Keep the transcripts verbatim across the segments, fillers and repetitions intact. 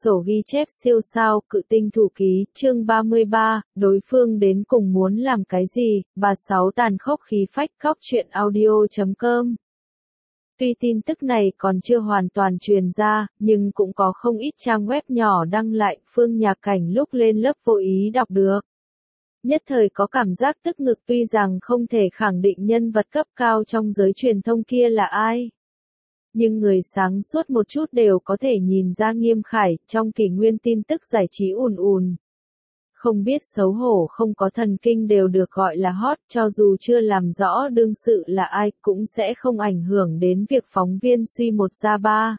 Sổ ghi chép siêu sao, cự tinh thủ ký, chương ba mươi ba, đối phương đến cùng muốn làm cái gì, bà Sáu tàn khốc khí phách khóc chuyện audio chấm com. Tuy tin tức này còn chưa hoàn toàn truyền ra, nhưng cũng có không ít trang web nhỏ đăng lại, Phương Nhạc Cảnh lúc lên lớp vô ý đọc được. Nhất thời có cảm giác tức ngực tuy rằng không thể khẳng định nhân vật cấp cao trong giới truyền thông kia là ai. Nhưng người sáng suốt một chút đều có thể nhìn ra Nghiêm Khải, trong kỷ nguyên tin tức giải trí ùn ùn. Không biết xấu hổ không có thần kinh đều được gọi là hot, cho dù chưa làm rõ đương sự là ai cũng sẽ không ảnh hưởng đến việc phóng viên suy một ra ba.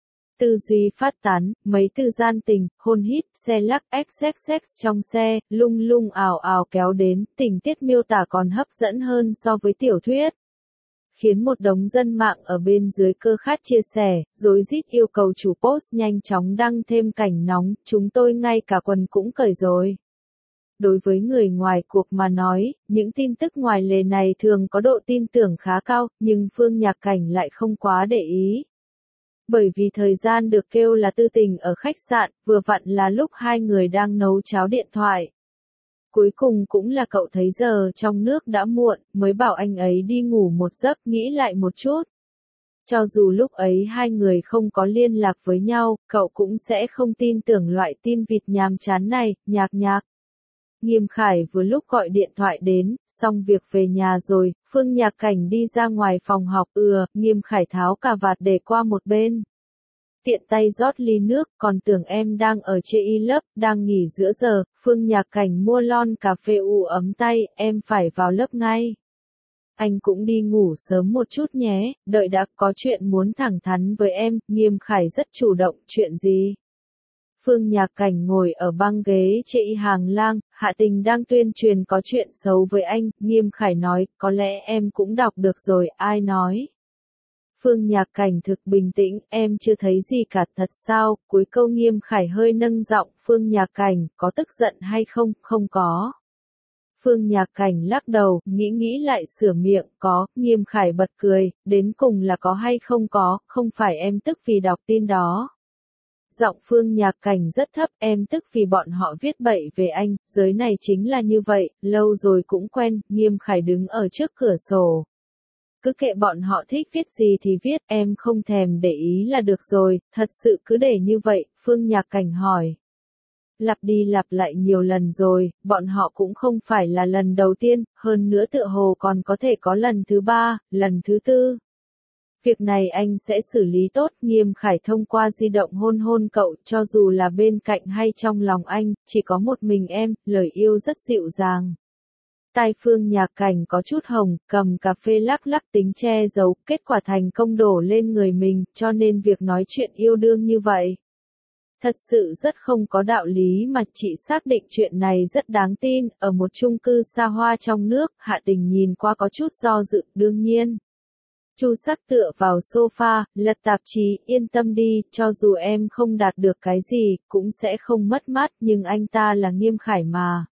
Tư duy phát tán, mấy từ gian tình, hôn hít, xe lắc xx xx trong xe, lung lung ào ào kéo đến, tình tiết miêu tả còn hấp dẫn hơn so với tiểu thuyết. Khiến một đống dân mạng ở bên dưới cơ khát chia sẻ, rối rít yêu cầu chủ post nhanh chóng đăng thêm cảnh nóng, chúng tôi ngay cả quần cũng cởi rồi. Đối với người ngoài cuộc mà nói, những tin tức ngoài lề này thường có độ tin tưởng khá cao, nhưng Phương Nhạc Cảnh lại không quá để ý. Bởi vì thời gian được kêu là tư tình ở khách sạn, vừa vặn là lúc hai người đang nấu cháo điện thoại. Cuối cùng cũng là cậu thấy giờ trong nước đã muộn, mới bảo anh ấy đi ngủ một giấc, nghĩ lại một chút. Cho dù lúc ấy hai người không có liên lạc với nhau, cậu cũng sẽ không tin tưởng loại tin vịt nhàm chán này, nhạc nhạc. Nghiêm Khải vừa lúc gọi điện thoại đến, xong việc về nhà rồi, Phương Nhạc Cảnh đi ra ngoài phòng học, ừa, Nghiêm Khải tháo cà vạt để qua một bên. Tiện tay rót ly nước, còn tưởng em đang ở chê y lớp, đang nghỉ giữa giờ, Phương Nhạc Cảnh mua lon cà phê u ấm tay, em phải vào lớp ngay. Anh cũng đi ngủ sớm một chút nhé, đợi đã, có chuyện muốn thẳng thắn với em, Nghiêm Khải rất chủ động, chuyện gì? Phương Nhạc Cảnh ngồi ở băng ghế chê y hàng lang, Hạ Tình đang tuyên truyền có chuyện xấu với anh, Nghiêm Khải nói, có lẽ em cũng đọc được rồi, ai nói? Phương Nhạc Cảnh thực bình tĩnh, em chưa thấy gì cả thật sao, cuối câu Nghiêm Khải hơi nâng giọng, Phương Nhạc Cảnh, có tức giận hay không, không có. Phương Nhạc Cảnh lắc đầu, nghĩ nghĩ lại sửa miệng, có, Nghiêm Khải bật cười, đến cùng là có hay không có, không phải em tức vì đọc tin đó. Giọng Phương Nhạc Cảnh rất thấp, em tức vì bọn họ viết bậy về anh, giới này chính là như vậy, lâu rồi cũng quen, Nghiêm Khải đứng ở trước cửa sổ. Cứ kệ bọn họ thích viết gì thì viết, em không thèm để ý là được rồi, thật sự cứ để như vậy, Phương Nhạc Cảnh hỏi. Lặp đi lặp lại nhiều lần rồi, bọn họ cũng không phải là lần đầu tiên, hơn nữa tựa hồ còn có thể có lần thứ ba, lần thứ tư. Việc này anh sẽ xử lý tốt, Nghiêm Khải thông qua di động hôn hôn cậu, cho dù là bên cạnh hay trong lòng anh, chỉ có một mình em, lời yêu rất dịu dàng. Tai Phương Nhạc Cảnh có chút hồng, cầm cà phê lắc lắc tính che giấu, kết quả thành công đổ lên người mình, cho nên việc nói chuyện yêu đương như vậy. Thật sự rất không có đạo lý mà chị xác định chuyện này rất đáng tin, ở một chung cư xa hoa trong nước, Hạ Tình nhìn qua có chút do dự, đương nhiên. Chu Sắc tựa vào sofa, lật tạp chí, yên tâm đi, cho dù em không đạt được cái gì, cũng sẽ không mất mát, nhưng anh ta là Nghiêm Khải mà.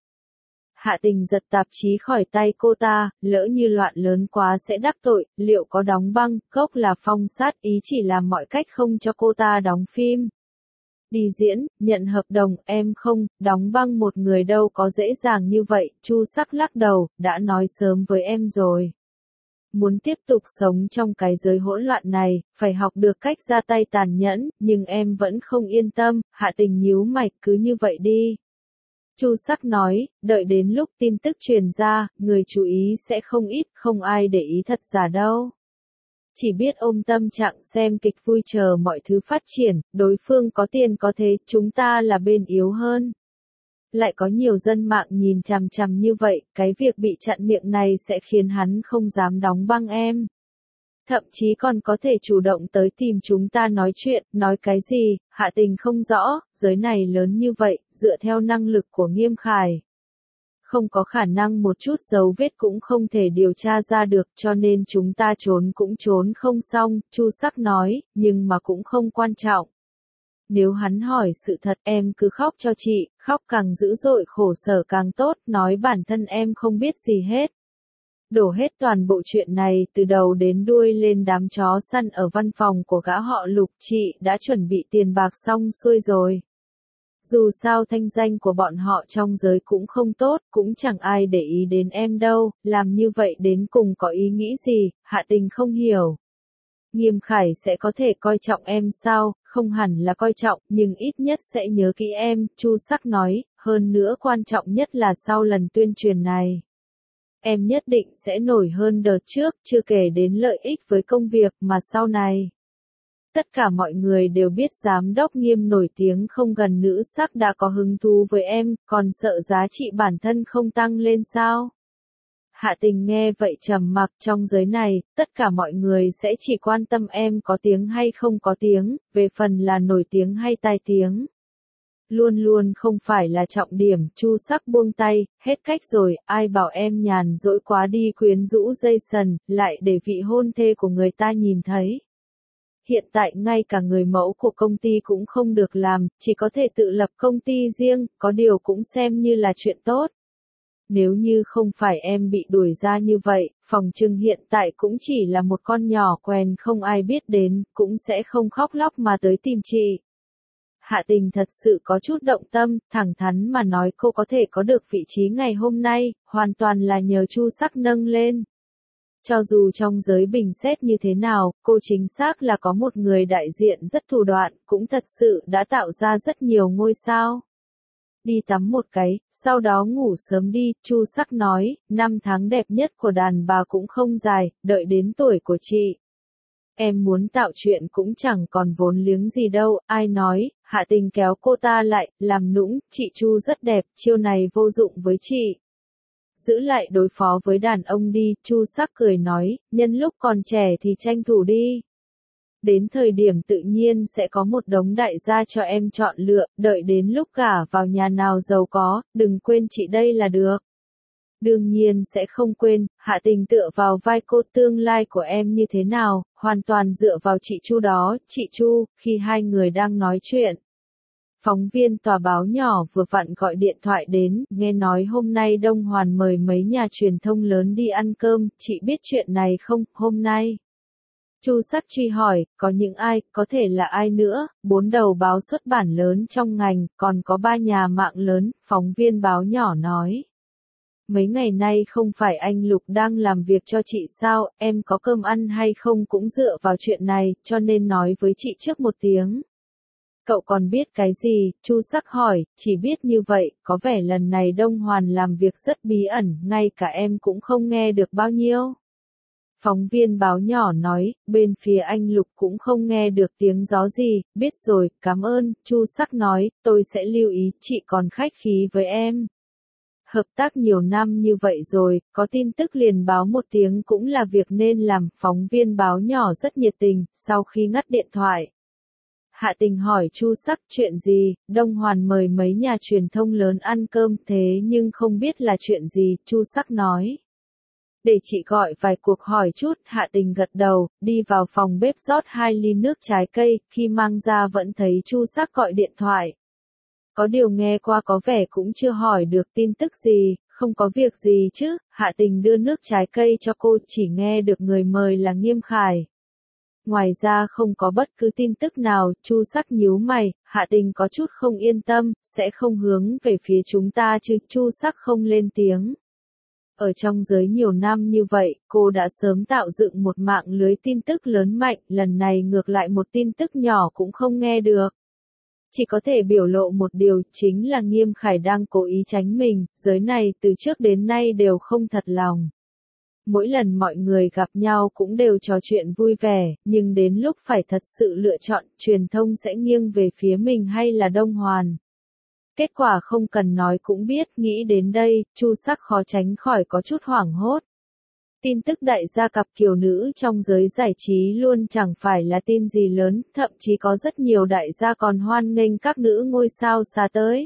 Hạ Tình giật tạp chí khỏi tay cô ta, lỡ như loạn lớn quá sẽ đắc tội, liệu có đóng băng, cốc là phong sát, ý chỉ làm mọi cách không cho cô ta đóng phim. Đi diễn, nhận hợp đồng, em không, đóng băng một người đâu có dễ dàng như vậy, Chu Sắc lắc đầu, đã nói sớm với em rồi. Muốn tiếp tục sống trong cái giới hỗn loạn này, phải học được cách ra tay tàn nhẫn, nhưng em vẫn không yên tâm, Hạ Tình nhíu mày, cứ như vậy đi. Chu Sắc nói, đợi đến lúc tin tức truyền ra, người chú ý sẽ không ít, không ai để ý thật giả đâu. Chỉ biết ôm tâm trạng xem kịch vui chờ mọi thứ phát triển, đối phương có tiền có thế, chúng ta là bên yếu hơn. Lại có nhiều dân mạng nhìn chằm chằm như vậy, cái việc bị chặn miệng này sẽ khiến hắn không dám đóng băng em. Thậm chí còn có thể chủ động tới tìm chúng ta nói chuyện, nói cái gì, Hạ Tình không rõ, giới này lớn như vậy, dựa theo năng lực của Nghiêm Khải. Không có khả năng một chút dấu vết cũng không thể điều tra ra được, cho nên chúng ta trốn cũng trốn không xong, Chu Sắc nói, nhưng mà cũng không quan trọng. Nếu hắn hỏi sự thật em cứ khóc cho chị, khóc càng dữ dội khổ sở càng tốt, nói bản thân em không biết gì hết. Đổ hết toàn bộ chuyện này từ đầu đến đuôi lên đám chó săn ở văn phòng của gã họ Lục, chị đã chuẩn bị tiền bạc xong xuôi rồi. Dù sao thanh danh của bọn họ trong giới cũng không tốt, cũng chẳng ai để ý đến em đâu, làm như vậy đến cùng có ý nghĩ gì, Hạ Tình không hiểu. Nghiêm Khải sẽ có thể coi trọng em sao, không hẳn là coi trọng, nhưng ít nhất sẽ nhớ kỹ em, Chu Sắc nói, hơn nữa quan trọng nhất là sau lần tuyên truyền này. Em nhất định sẽ nổi hơn đợt trước, chưa kể đến lợi ích với công việc mà sau này. Tất cả mọi người đều biết giám đốc Nghiêm nổi tiếng không gần nữ sắc đã có hứng thú với em, còn sợ giá trị bản thân không tăng lên sao? Hạ Tình nghe vậy trầm mặc, trong giới này, tất cả mọi người sẽ chỉ quan tâm em có tiếng hay không có tiếng, về phần là nổi tiếng hay tai tiếng. Luôn luôn không phải là trọng điểm, Chu Sắc buông tay, hết cách rồi, ai bảo em nhàn dỗi quá đi quyến rũ Jason, lại để vị hôn thê của người ta nhìn thấy. Hiện tại ngay cả người mẫu của công ty cũng không được làm, chỉ có thể tự lập công ty riêng, có điều cũng xem như là chuyện tốt. Nếu như không phải em bị đuổi ra như vậy, phòng trừng hiện tại cũng chỉ là một con nhỏ quen không ai biết đến, cũng sẽ không khóc lóc mà tới tìm chị. Hạ Tình thật sự có chút động tâm, thẳng thắn mà nói cô có thể có được vị trí ngày hôm nay, hoàn toàn là nhờ Chu Sắc nâng lên. Cho dù trong giới bình xét như thế nào, cô chính xác là có một người đại diện rất thủ đoạn, cũng thật sự đã tạo ra rất nhiều ngôi sao. Đi tắm một cái, sau đó ngủ sớm đi, Chu Sắc nói, năm tháng đẹp nhất của đàn bà cũng không dài, đợi đến tuổi của chị. Em muốn tạo chuyện cũng chẳng còn vốn liếng gì đâu, ai nói, Hạ Tình kéo cô ta lại, làm nũng, chị Chu rất đẹp, chiêu này vô dụng với chị. Giữ lại đối phó với đàn ông đi, Chu Sắc cười nói, nhân lúc còn trẻ thì tranh thủ đi. Đến thời điểm tự nhiên sẽ có một đống đại gia cho em chọn lựa, đợi đến lúc gả vào nhà nào giàu có, đừng quên chị đây là được. Đương nhiên sẽ không quên, Hạ Tình tựa vào vai cô, tương lai của em như thế nào, hoàn toàn dựa vào chị Chu đó, chị Chu, khi hai người đang nói chuyện. Phóng viên tòa báo nhỏ vừa vặn gọi điện thoại đến, nghe nói hôm nay Đông Hoàn mời mấy nhà truyền thông lớn đi ăn cơm, chị biết chuyện này không, hôm nay. Chu Sắc truy hỏi, có những ai, có thể là ai nữa, bốn đầu báo xuất bản lớn trong ngành, còn có ba nhà mạng lớn, phóng viên báo nhỏ nói. Mấy ngày nay không phải anh Lục đang làm việc cho chị sao, em có cơm ăn hay không cũng dựa vào chuyện này, cho nên nói với chị trước một tiếng. Cậu còn biết cái gì, Chu Sắc hỏi, chỉ biết như vậy, có vẻ lần này Đông Hoàn làm việc rất bí ẩn, ngay cả em cũng không nghe được bao nhiêu. Phóng viên báo nhỏ nói, bên phía anh Lục cũng không nghe được tiếng gió gì, biết rồi, cảm ơn, Chu Sắc nói, tôi sẽ lưu ý, chị còn khách khí với em. Hợp tác nhiều năm như vậy rồi, có tin tức liền báo một tiếng cũng là việc nên làm, phóng viên báo nhỏ rất nhiệt tình, sau khi ngắt điện thoại. Hạ Tình hỏi Chu Sắc chuyện gì, Đông Hoàn mời mấy nhà truyền thông lớn ăn cơm thế nhưng không biết là chuyện gì, Chu Sắc nói. Để chị gọi vài cuộc hỏi chút, Hạ Tình gật đầu, đi vào phòng bếp rót hai ly nước trái cây, khi mang ra vẫn thấy Chu Sắc gọi điện thoại. Có điều nghe qua có vẻ cũng chưa hỏi được tin tức gì, không có việc gì chứ, Hạ Tình đưa nước trái cây cho cô, chỉ nghe được người mời là Nghiêm Khải. Ngoài ra không có bất cứ tin tức nào, Chu Sắc nhíu mày, Hạ Tình có chút không yên tâm, sẽ không hướng về phía chúng ta chứ, Chu Sắc không lên tiếng. Ở trong giới nhiều năm như vậy, cô đã sớm tạo dựng một mạng lưới tin tức lớn mạnh, lần này ngược lại một tin tức nhỏ cũng không nghe được. Chỉ có thể biểu lộ một điều, chính là Nghiêm Khải đang cố ý tránh mình, giới này từ trước đến nay đều không thật lòng. Mỗi lần mọi người gặp nhau cũng đều trò chuyện vui vẻ, nhưng đến lúc phải thật sự lựa chọn, truyền thông sẽ nghiêng về phía mình hay là Đông Hoàn. Kết quả không cần nói cũng biết, nghĩ đến đây, Chu Sắc khó tránh khỏi có chút hoảng hốt. Tin tức đại gia cặp kiều nữ trong giới giải trí luôn chẳng phải là tin gì lớn, thậm chí có rất nhiều đại gia còn hoan nghênh các nữ ngôi sao xa tới.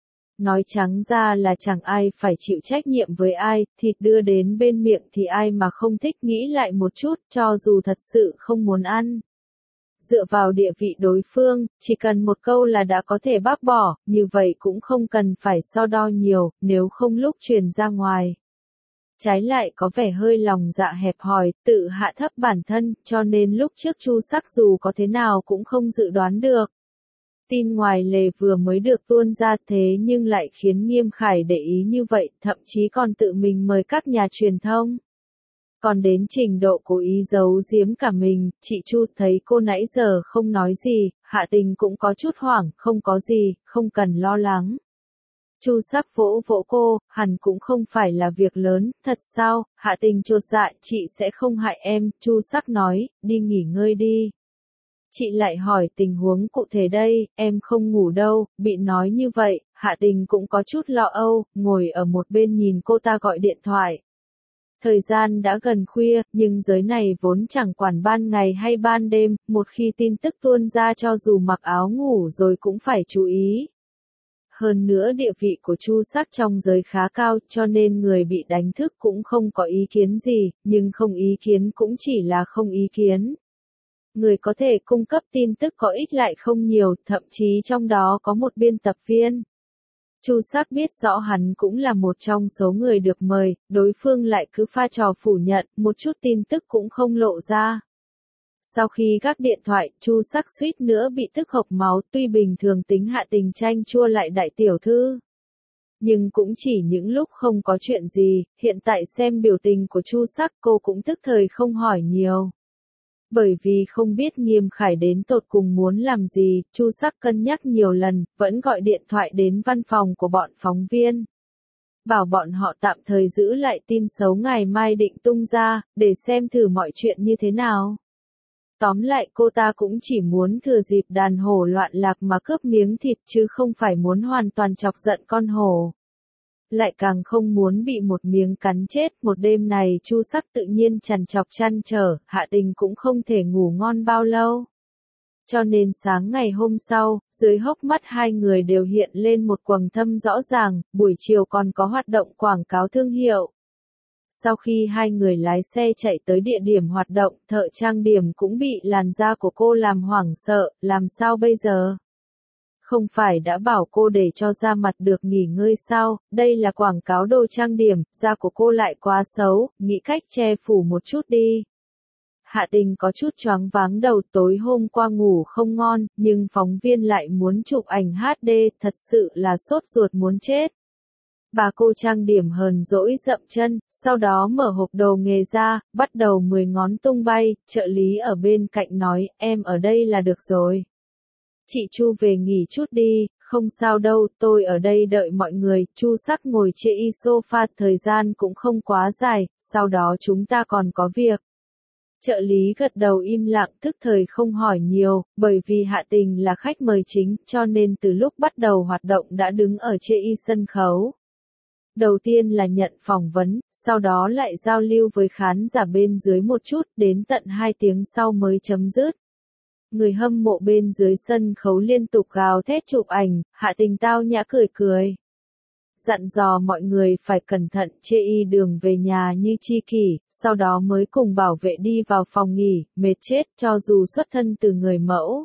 Nói trắng ra là chẳng ai phải chịu trách nhiệm với ai, thịt đưa đến bên miệng thì ai mà không thích, nghĩ lại một chút, cho dù thật sự không muốn ăn. Dựa vào địa vị đối phương, chỉ cần một câu là đã có thể bác bỏ, như vậy cũng không cần phải so đo nhiều, nếu không lúc truyền ra ngoài. Trái lại có vẻ hơi lòng dạ hẹp hòi, tự hạ thấp bản thân, cho nên lúc trước Chu Sắc dù có thế nào cũng không dự đoán được. Tin ngoài lề vừa mới được tuôn ra thế nhưng lại khiến Nghiêm Khải để ý như vậy, thậm chí còn tự mình mời các nhà truyền thông. Còn đến trình độ cố ý giấu giếm cả mình, chị Chu thấy cô nãy giờ không nói gì, Hạ Tình cũng có chút hoảng, không có gì, không cần lo lắng. Chu Sắc vỗ vỗ cô, hẳn cũng không phải là việc lớn, thật sao? Hạ Tình chột dạ, chị sẽ không hại em, Chu Sắc nói, đi nghỉ ngơi đi. Chị lại hỏi tình huống cụ thể đây, em không ngủ đâu, bị nói như vậy, Hạ Tình cũng có chút lo âu, ngồi ở một bên nhìn cô ta gọi điện thoại. Thời gian đã gần khuya, nhưng giới này vốn chẳng quản ban ngày hay ban đêm, một khi tin tức tuôn ra cho dù mặc áo ngủ rồi cũng phải chú ý. Hơn nữa địa vị của Chu Sắc trong giới khá cao cho nên người bị đánh thức cũng không có ý kiến gì, nhưng không ý kiến cũng chỉ là không ý kiến. Người có thể cung cấp tin tức có ích lại không nhiều, thậm chí trong đó có một biên tập viên. Chu Sắc biết rõ hắn cũng là một trong số người được mời, đối phương lại cứ pha trò phủ nhận, một chút tin tức cũng không lộ ra. Sau khi gác điện thoại, Chu Sắc suýt nữa bị tức hộc máu, tuy bình thường tính Hạ Tình chanh chua lại đại tiểu thư. Nhưng cũng chỉ những lúc không có chuyện gì, hiện tại xem biểu tình của Chu Sắc cô cũng tức thời không hỏi nhiều. Bởi vì không biết Nghiêm Khải đến tột cùng muốn làm gì, Chu Sắc cân nhắc nhiều lần, vẫn gọi điện thoại đến văn phòng của bọn phóng viên. Bảo bọn họ tạm thời giữ lại tin xấu ngày mai định tung ra, để xem thử mọi chuyện như thế nào. Tóm lại cô ta cũng chỉ muốn thừa dịp đàn hổ loạn lạc mà cướp miếng thịt chứ không phải muốn hoàn toàn chọc giận con hổ. Lại càng không muốn bị một miếng cắn chết. Một đêm này Chu Sắc tự nhiên trằn trọc trăn trở, Hạ Tình cũng không thể ngủ ngon bao lâu. Cho nên sáng ngày hôm sau, dưới hốc mắt hai người đều hiện lên một quầng thâm rõ ràng, buổi chiều còn có hoạt động quảng cáo thương hiệu. Sau khi hai người lái xe chạy tới địa điểm hoạt động, thợ trang điểm cũng bị làn da của cô làm hoảng sợ, làm sao bây giờ? Không phải đã bảo cô để cho da mặt được nghỉ ngơi sao, đây là quảng cáo đồ trang điểm, da của cô lại quá xấu, nghĩ cách che phủ một chút đi. Hạ Tình có chút choáng váng đầu, tối hôm qua ngủ không ngon, nhưng phóng viên lại muốn chụp ảnh hát đê, thật sự là sốt ruột muốn chết. Bà cô trang điểm hờn dỗi dậm chân, sau đó mở hộp đồ nghề ra, bắt đầu mười ngón tung bay, trợ lý ở bên cạnh nói, em ở đây là được rồi. Chị Chu về nghỉ chút đi, không sao đâu, tôi ở đây đợi mọi người. Chu Sắc ngồi chê y sofa, thời gian cũng không quá dài, sau đó chúng ta còn có việc. Trợ lý gật đầu im lặng, thức thời không hỏi nhiều, bởi vì Hạ Tình là khách mời chính, cho nên từ lúc bắt đầu hoạt động đã đứng ở chê y sân khấu. Đầu tiên là nhận phỏng vấn, sau đó lại giao lưu với khán giả bên dưới một chút, đến tận hai tiếng sau mới chấm dứt. Người hâm mộ bên dưới sân khấu liên tục gào thét chụp ảnh, Hạ Tình tao nhã cười cười. Dặn dò mọi người phải cẩn thận, chê y đường về nhà như chi kỷ, sau đó mới cùng bảo vệ đi vào phòng nghỉ, mệt chết cho dù xuất thân từ người mẫu.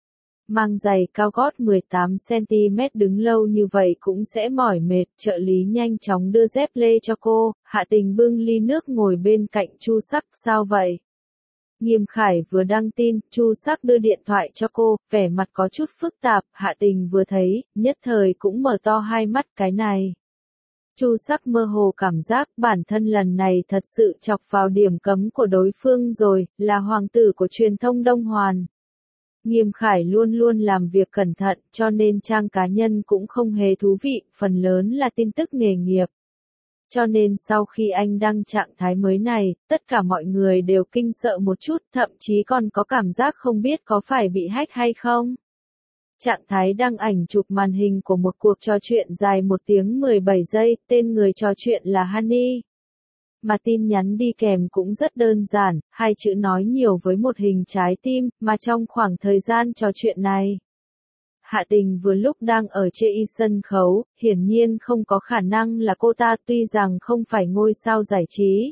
Mang giày cao gót mười tám xăng ti mét đứng lâu như vậy cũng sẽ mỏi mệt, trợ lý nhanh chóng đưa dép lê cho cô, Hạ Tình bưng ly nước ngồi bên cạnh Chu Sắc, sao vậy? Nghiêm Khải vừa đăng tin, Chu Sắc đưa điện thoại cho cô, vẻ mặt có chút phức tạp, Hạ Tình vừa thấy, nhất thời cũng mở to hai mắt, cái này. Chu Sắc mơ hồ cảm giác bản thân lần này thật sự chọc vào điểm cấm của đối phương rồi, là hoàng tử của truyền thông Đông Hoàn. Nghiêm Khải luôn luôn làm việc cẩn thận, cho nên trang cá nhân cũng không hề thú vị, phần lớn là tin tức nghề nghiệp. Cho nên sau khi anh đăng trạng thái mới này, tất cả mọi người đều kinh sợ một chút, thậm chí còn có cảm giác không biết có phải bị hack hay không. Trạng thái đăng ảnh chụp màn hình của một cuộc trò chuyện dài một tiếng mười bảy giây, tên người trò chuyện là Honey. Mà tin nhắn đi kèm cũng rất đơn giản, hai chữ nói nhiều với một hình trái tim, mà trong khoảng thời gian trò chuyện này. Hạ Tình vừa lúc đang ở chê y sân khấu, hiển nhiên không có khả năng là cô ta, tuy rằng không phải ngôi sao giải trí.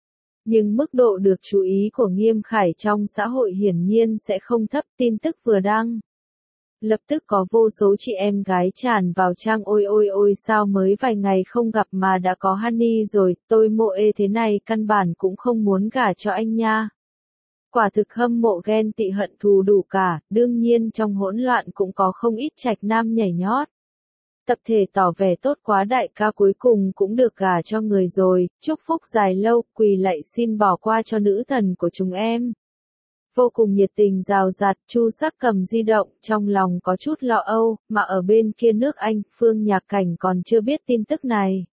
Nhưng mức độ được chú ý của Nghiêm Khải trong xã hội hiển nhiên sẽ không thấp, tin tức vừa đăng. Lập tức có vô số chị em gái tràn vào trang ôi ôi ôi sao mới vài ngày không gặp mà đã có Honey rồi, tôi mộ ê thế này căn bản cũng không muốn gả cho anh nha. Quả thực hâm mộ ghen tị hận thù đủ cả, đương nhiên trong hỗn loạn cũng có không ít trạch nam nhảy nhót. Tập thể tỏ vẻ tốt quá đại ca cuối cùng cũng được gả cho người rồi, chúc phúc dài lâu, quỳ lạy xin bỏ qua cho nữ thần của chúng em. Vô cùng nhiệt tình rào rạt, Chu Sắc cầm di động, trong lòng có chút lo âu, mà ở bên kia nước Anh, Phương Nhạc Cảnh còn chưa biết tin tức này.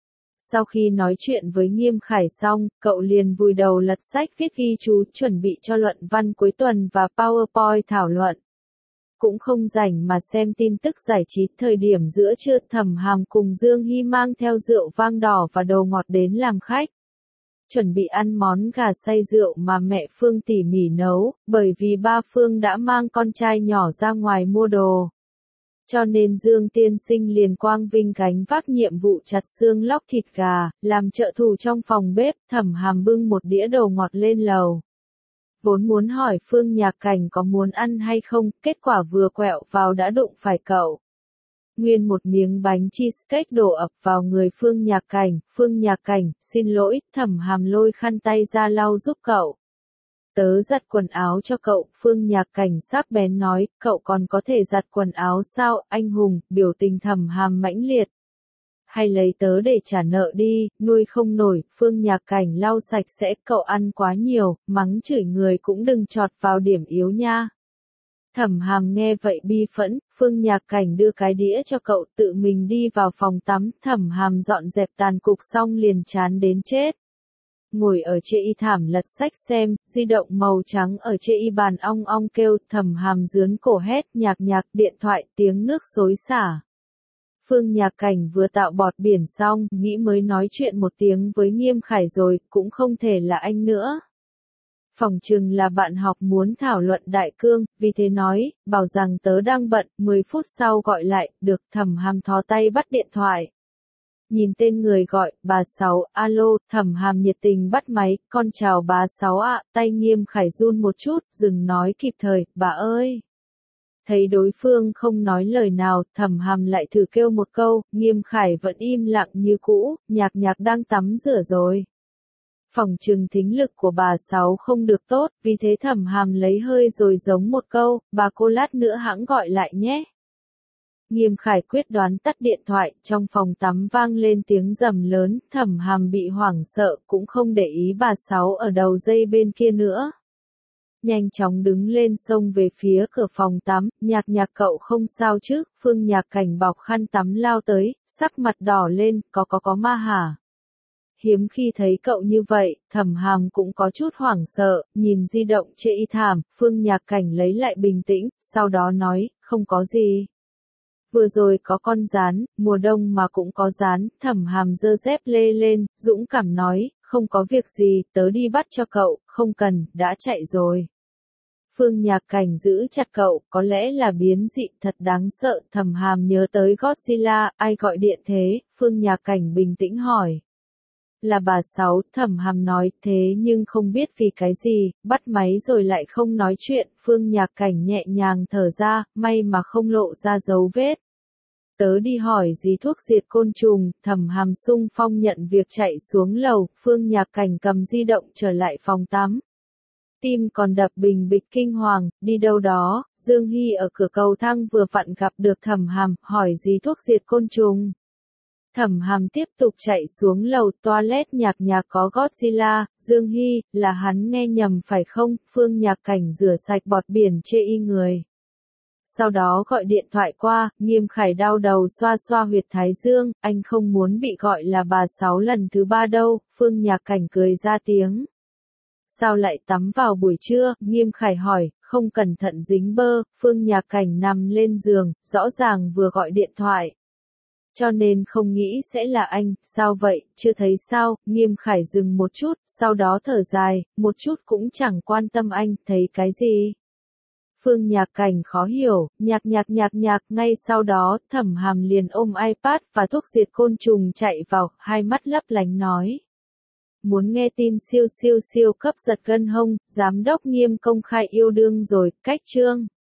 Sau khi nói chuyện với Nghiêm Khải xong, cậu liền vùi đầu lật sách viết ghi chú chuẩn bị cho luận văn cuối tuần và PowerPoint thảo luận. Cũng không rảnh mà xem tin tức giải trí. Thời điểm giữa trưa, Thẩm Hàm cùng Dương Hy mang theo rượu vang đỏ và đồ ngọt đến làm khách. Chuẩn bị ăn món gà xay rượu mà mẹ Phương tỉ mỉ nấu, bởi vì ba Phương đã mang con trai nhỏ ra ngoài mua đồ. Cho nên Dương tiên sinh liền quang vinh gánh vác nhiệm vụ chặt xương lóc thịt gà, làm trợ thủ trong phòng bếp. Thẩm Hàm bưng một đĩa đồ ngọt lên lầu. Vốn muốn hỏi Phương Nhạc Cảnh có muốn ăn hay không, kết quả vừa quẹo vào đã đụng phải cậu. Nguyên một miếng bánh cheesecake đổ ập vào người Phương Nhạc Cảnh. Phương Nhạc Cảnh, xin lỗi. Thẩm Hàm lôi khăn tay ra lau giúp cậu. Tớ giặt quần áo cho cậu. Phương Nhạc Cảnh sắc bén nói, cậu còn có thể giặt quần áo sao, anh hùng. Biểu tình Thẩm Hàm mãnh liệt. Hay lấy tớ để trả nợ đi, nuôi không nổi. Phương Nhạc Cảnh lau sạch sẽ, cậu ăn quá nhiều, mắng chửi người cũng đừng chọt vào điểm yếu nha. Thẩm Hàm nghe vậy bi phẫn, Phương Nhạc Cảnh đưa cái đĩa cho cậu, tự mình đi vào phòng tắm. Thẩm Hàm dọn dẹp tàn cục xong liền chán đến chết. Ngồi ở chê y thảm lật sách xem, di động màu trắng ở chê y bàn ong ong kêu. Thẩm Hàm dướn cổ hét, nhạc nhạc, điện thoại, tiếng nước xối xả. Phương Nhạc Cảnh vừa tạo bọt biển xong, nghĩ mới nói chuyện một tiếng với Nghiêm Khải rồi, cũng không thể là anh nữa. Phỏng chừng là bạn học muốn thảo luận đại cương, vì thế nói, bảo rằng tớ đang bận, mười phút sau gọi lại, được. Thẩm Hàm thò tay bắt điện thoại. Nhìn tên người gọi, bà Sáu, alo. Thẩm Hàm nhiệt tình bắt máy, con chào bà Sáu ạ. Tay Nghiêm Khải run một chút, dừng nói kịp thời, bà ơi. Thấy đối phương không nói lời nào, Thẩm Hàm lại thử kêu một câu, Nghiêm Khải vẫn im lặng như cũ. Nhạc nhạc đang tắm rửa rồi. Phỏng chừng thính lực của bà Sáu không được tốt, vì thế Thẩm Hàm lấy hơi rồi giống một câu, bà cô lát nữa hãng gọi lại nhé. Nghiêm Khải quyết đoán tắt điện thoại, trong phòng tắm vang lên tiếng rầm lớn. Thẩm Hàm bị hoảng sợ, cũng không để ý bà Sáu ở đầu dây bên kia nữa. Nhanh chóng đứng lên xông về phía cửa phòng tắm, nhạc nhạc cậu không sao chứ. Phương Nhạc Cảnh bọc khăn tắm lao tới, sắc mặt đỏ lên, có có có ma hả? Hiếm khi thấy cậu như vậy, Thẩm Hàm cũng có chút hoảng sợ, nhìn di động chê y thảm. Phương Nhạc Cảnh lấy lại bình tĩnh, sau đó nói, không có gì. Vừa rồi có con gián, mùa đông mà cũng có gián. Thẩm Hàm giơ dép lê lên, dũng cảm nói, không có việc gì, tớ đi bắt cho cậu, không cần, đã chạy rồi. Phương Nhạc Cảnh giữ chặt cậu, có lẽ là biến dị thật đáng sợ. Thẩm Hàm nhớ tới Godzilla, ai gọi điện thế? Phương Nhạc Cảnh bình tĩnh hỏi. Là bà Sáu. Thẩm Hàm nói, thế nhưng không biết vì cái gì, bắt máy rồi lại không nói chuyện. Phương Nhạc Cảnh nhẹ nhàng thở ra, may mà không lộ ra dấu vết. Tớ đi hỏi gì thuốc diệt côn trùng. Thẩm Hàm sung phong nhận việc chạy xuống lầu. Phương Nhạc Cảnh cầm di động trở lại phòng tắm. Tim còn đập bình bịch kinh hoàng, đi đâu đó. Dương Hy ở cửa cầu thang vừa vặn gặp được Thẩm Hàm, hỏi gì thuốc diệt côn trùng. Thẩm Hàm tiếp tục chạy xuống lầu. Toilet nhạc nhạc có Godzilla. Dương Hy, là hắn nghe nhầm phải không? Phương Nhạc Cảnh rửa sạch bọt biển chê y người. Sau đó gọi điện thoại qua. Nghiêm Khải đau đầu xoa xoa huyệt thái dương, anh không muốn bị gọi là bà Sáu lần thứ ba đâu. Phương Nhạc Cảnh cười ra tiếng. Sao lại tắm vào buổi trưa? Nghiêm Khải hỏi, không cẩn thận dính bơ. Phương Nhạc Cảnh nằm lên giường, rõ ràng vừa gọi điện thoại. Cho nên không nghĩ sẽ là anh. Sao vậy, chưa thấy sao? Nghiêm Khải dừng một chút, sau đó thở dài, một chút cũng chẳng quan tâm anh, thấy cái gì? Phương Nhạc Cảnh khó hiểu, nhạc nhạc nhạc nhạc. Ngay sau đó, Thẩm Hàm liền ôm iPad và thuốc diệt côn trùng chạy vào, hai mắt lấp lánh nói. Muốn nghe tin siêu siêu siêu cấp giật gân hông, giám đốc Nghiêm công khai yêu đương rồi, cách chương.